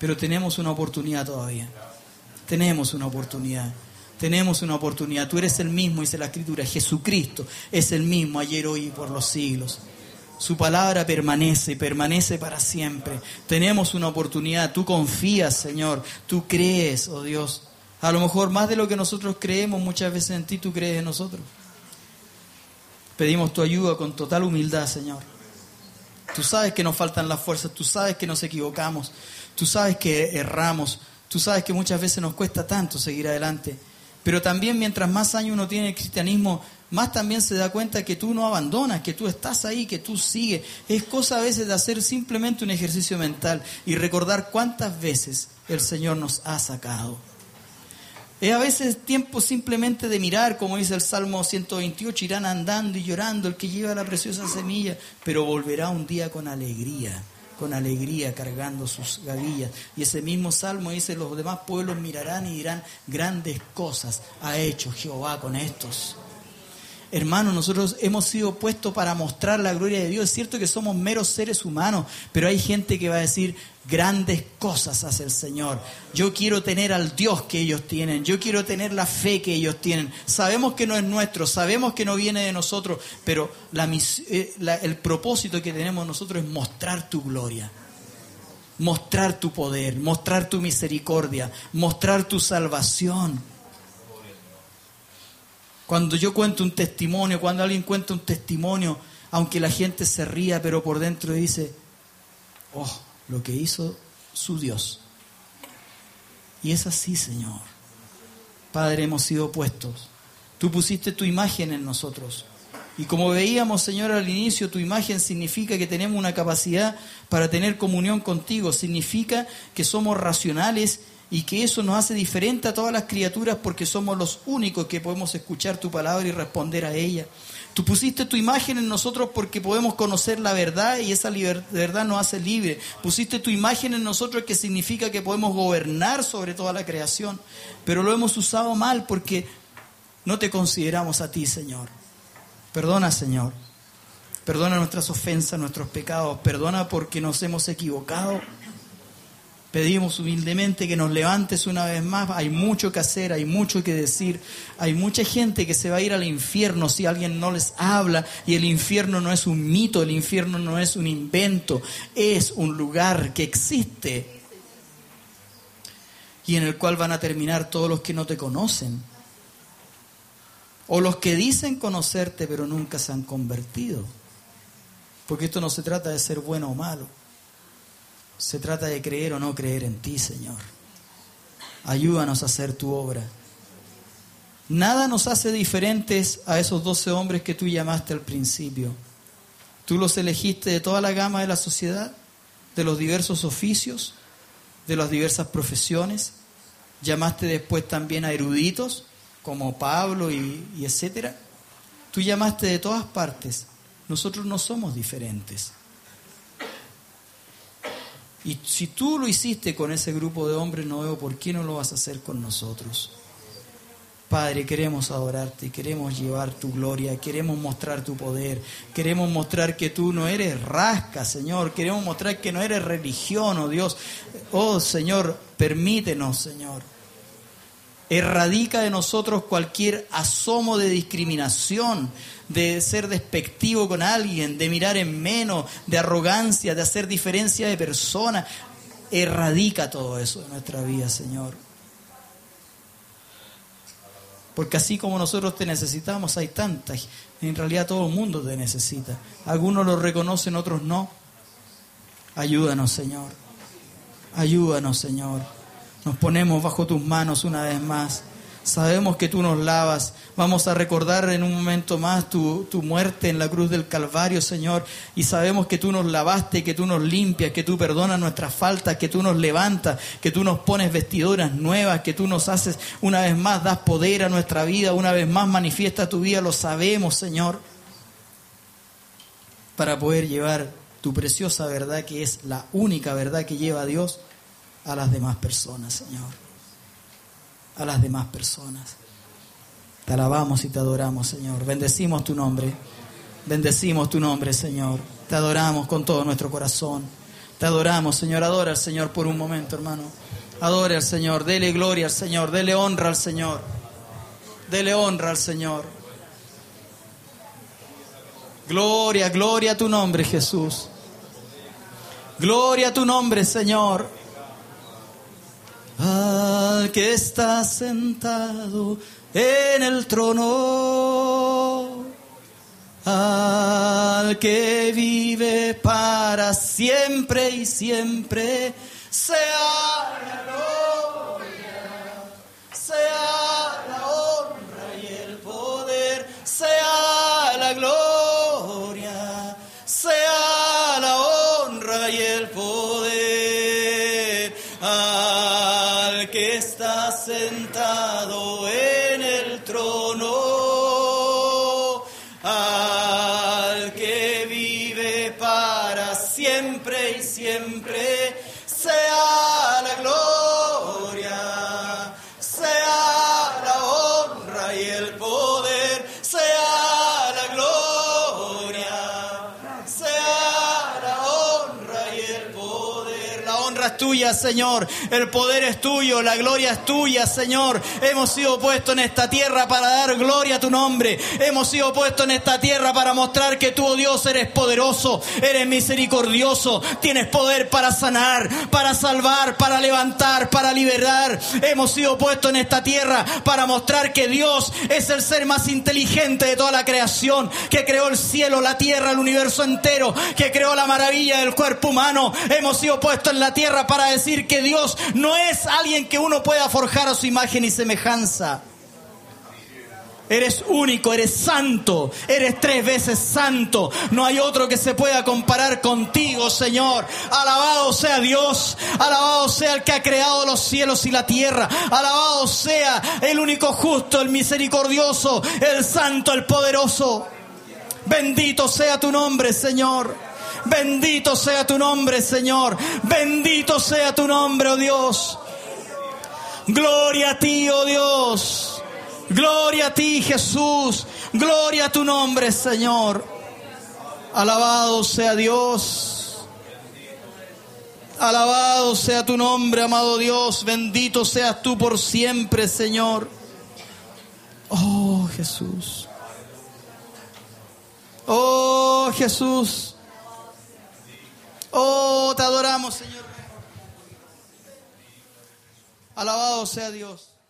Pero tenemos una oportunidad todavía. Tenemos una oportunidad. Tenemos una oportunidad. Tú eres el mismo, dice la Escritura. Jesucristo es el mismo ayer, hoy y por los siglos. Su palabra permanece para siempre. Tenemos una oportunidad. Tú confías, Señor. Tú crees, oh Dios. A lo mejor más de lo que nosotros creemos, muchas veces en ti tú crees en nosotros. Pedimos tu ayuda con total humildad, Señor. Tú sabes que nos faltan las fuerzas. Tú sabes que nos equivocamos. Tú sabes que erramos. Tú sabes que muchas veces nos cuesta tanto seguir adelante. Pero también mientras más años uno tiene en el cristianismo, más también se da cuenta que tú no abandonas, que tú estás ahí, que tú sigues. Es cosa a veces de hacer simplemente un ejercicio mental y recordar cuántas veces el Señor nos ha sacado. Es a veces tiempo simplemente de mirar, como dice el Salmo 128, irán andando y llorando el que lleva la preciosa semilla, pero volverá un día con alegría cargando sus gavillas. Y ese mismo Salmo dice, los demás pueblos mirarán y dirán, grandes cosas ha hecho Jehová con estos. Hermanos, nosotros hemos sido puestos para mostrar la gloria de Dios. Es cierto que somos meros seres humanos, pero hay gente que va a decir, grandes cosas hace el Señor. Yo quiero tener al Dios que ellos tienen. Yo quiero tener la fe que ellos tienen. Sabemos que no es nuestro, sabemos que no viene de nosotros, pero el propósito que tenemos nosotros es mostrar tu gloria. Mostrar tu poder, mostrar tu misericordia, mostrar tu salvación. Cuando yo cuento un testimonio, cuando alguien cuenta un testimonio, aunque la gente se ría, pero por dentro dice, oh, lo que hizo su Dios. Y es así, Señor. Padre, hemos sido puestos. Tú pusiste tu imagen en nosotros. Y como veíamos, Señor, al inicio, tu imagen significa que tenemos una capacidad para tener comunión contigo. Significa que somos racionales y que eso nos hace diferente a todas las criaturas porque somos los únicos que podemos escuchar tu palabra y responder a ella. Tú pusiste tu imagen en nosotros porque podemos conocer la verdad y esa verdad nos hace libres. Pusiste tu imagen en nosotros que significa que podemos gobernar sobre toda la creación. Pero lo hemos usado mal porque no te consideramos a ti, Señor. Perdona, Señor. Perdona nuestras ofensas, nuestros pecados. Perdona porque nos hemos equivocado. Pedimos humildemente que nos levantes una vez más. Hay mucho que hacer, hay mucho que decir. Hay mucha gente que se va a ir al infierno si alguien no les habla. Y el infierno no es un mito, el infierno no es un invento. Es un lugar que existe y en el cual van a terminar todos los que no te conocen. O los que dicen conocerte pero nunca se han convertido. Porque esto no se trata de ser bueno o malo. Se trata de creer o no creer en ti, Señor. Ayúdanos a hacer tu obra. Nada nos hace diferentes a esos 12 hombres que tú llamaste al principio. Tú los elegiste de toda la gama de la sociedad, de los diversos oficios, de las diversas profesiones. Llamaste después también a eruditos, como Pablo y etcétera. Tú llamaste de todas partes. Nosotros no somos diferentes. Y si tú lo hiciste con ese grupo de hombres, no veo por qué no lo vas a hacer con nosotros. Padre, queremos adorarte, queremos llevar tu gloria, queremos mostrar tu poder, queremos mostrar que tú no eres rasca, Señor, queremos mostrar que no eres religión, oh Dios. Oh Señor, permítenos, Señor. Erradica de nosotros cualquier asomo de discriminación, de ser despectivo con alguien, de mirar en menos, de arrogancia, de hacer diferencia de persona. Erradica todo eso de nuestra vida, Señor. Porque así como nosotros te necesitamos, hay tantas. En realidad todo el mundo te necesita. Algunos lo reconocen, otros no. Ayúdanos, Señor. Ayúdanos, Señor. Nos ponemos bajo tus manos una vez más. Sabemos que tú nos lavas. Vamos a recordar en un momento más tu muerte en la cruz del Calvario, Señor. Y sabemos que tú nos lavaste, que tú nos limpias, que tú perdonas nuestras faltas, que tú nos levantas, que tú nos pones vestiduras nuevas, que tú nos haces una vez más, das poder a nuestra vida, una vez más manifiesta tu vida. Lo sabemos, Señor. Para poder llevar tu preciosa verdad, que es la única verdad que lleva a Dios a las demás personas, Señor. A las demás personas. Te alabamos y te adoramos, Señor. Bendecimos tu nombre. Bendecimos tu nombre, Señor. Te adoramos con todo nuestro corazón. Te adoramos, Señor. Adora al Señor por un momento, hermano. Adore al Señor. Dele gloria al Señor. Dele honra al Señor. Dele honra al Señor. Gloria, gloria a tu nombre, Jesús. Gloria a tu nombre, Señor. Al que está sentado en el trono, al que vive para siempre y siempre, sea la gloria, sea la honra y el poder, sea la gloria, sea la honra y el poder, al que está sentado en el trono, al que vive para siempre y siempre, sea la gloria, sea la honra y el poder, sea la gloria, sea la honra y el poder. La honra es tuya, Señor, el poder es tuyo, la gloria es tuya, Señor. Hemos sido puestos en esta tierra para dar gloria a tu nombre. Hemos sido puestos en esta tierra para mostrar que tú, oh Dios, eres poderoso, eres misericordioso, tienes poder para sanar, para salvar, para levantar, para liberar. Hemos sido puestos en esta tierra para mostrar que Dios es el ser más inteligente de toda la creación, que creó el cielo, la tierra, el universo entero, que creó la maravilla del cuerpo humano. Hemos sido puestos en la tierra para decir que Dios no es alguien que uno pueda forjar a su imagen y semejanza. Eres único, eres santo, eres 3 veces santo. No hay otro que se pueda comparar contigo, Señor. Alabado sea Dios, alabado sea el que ha creado los cielos y la tierra. Alabado sea el único justo, el misericordioso, el santo, el poderoso. Bendito sea tu nombre, Señor. Bendito sea tu nombre, Señor. Bendito sea tu nombre, oh Dios. Gloria a ti, oh Dios. Gloria a ti, Jesús. Gloria a tu nombre, Señor. Alabado sea Dios. Alabado sea tu nombre, amado Dios. Bendito seas tú por siempre, Señor. Oh, Jesús. Oh, Jesús. Oh, te adoramos, Señor. Alabado sea Dios.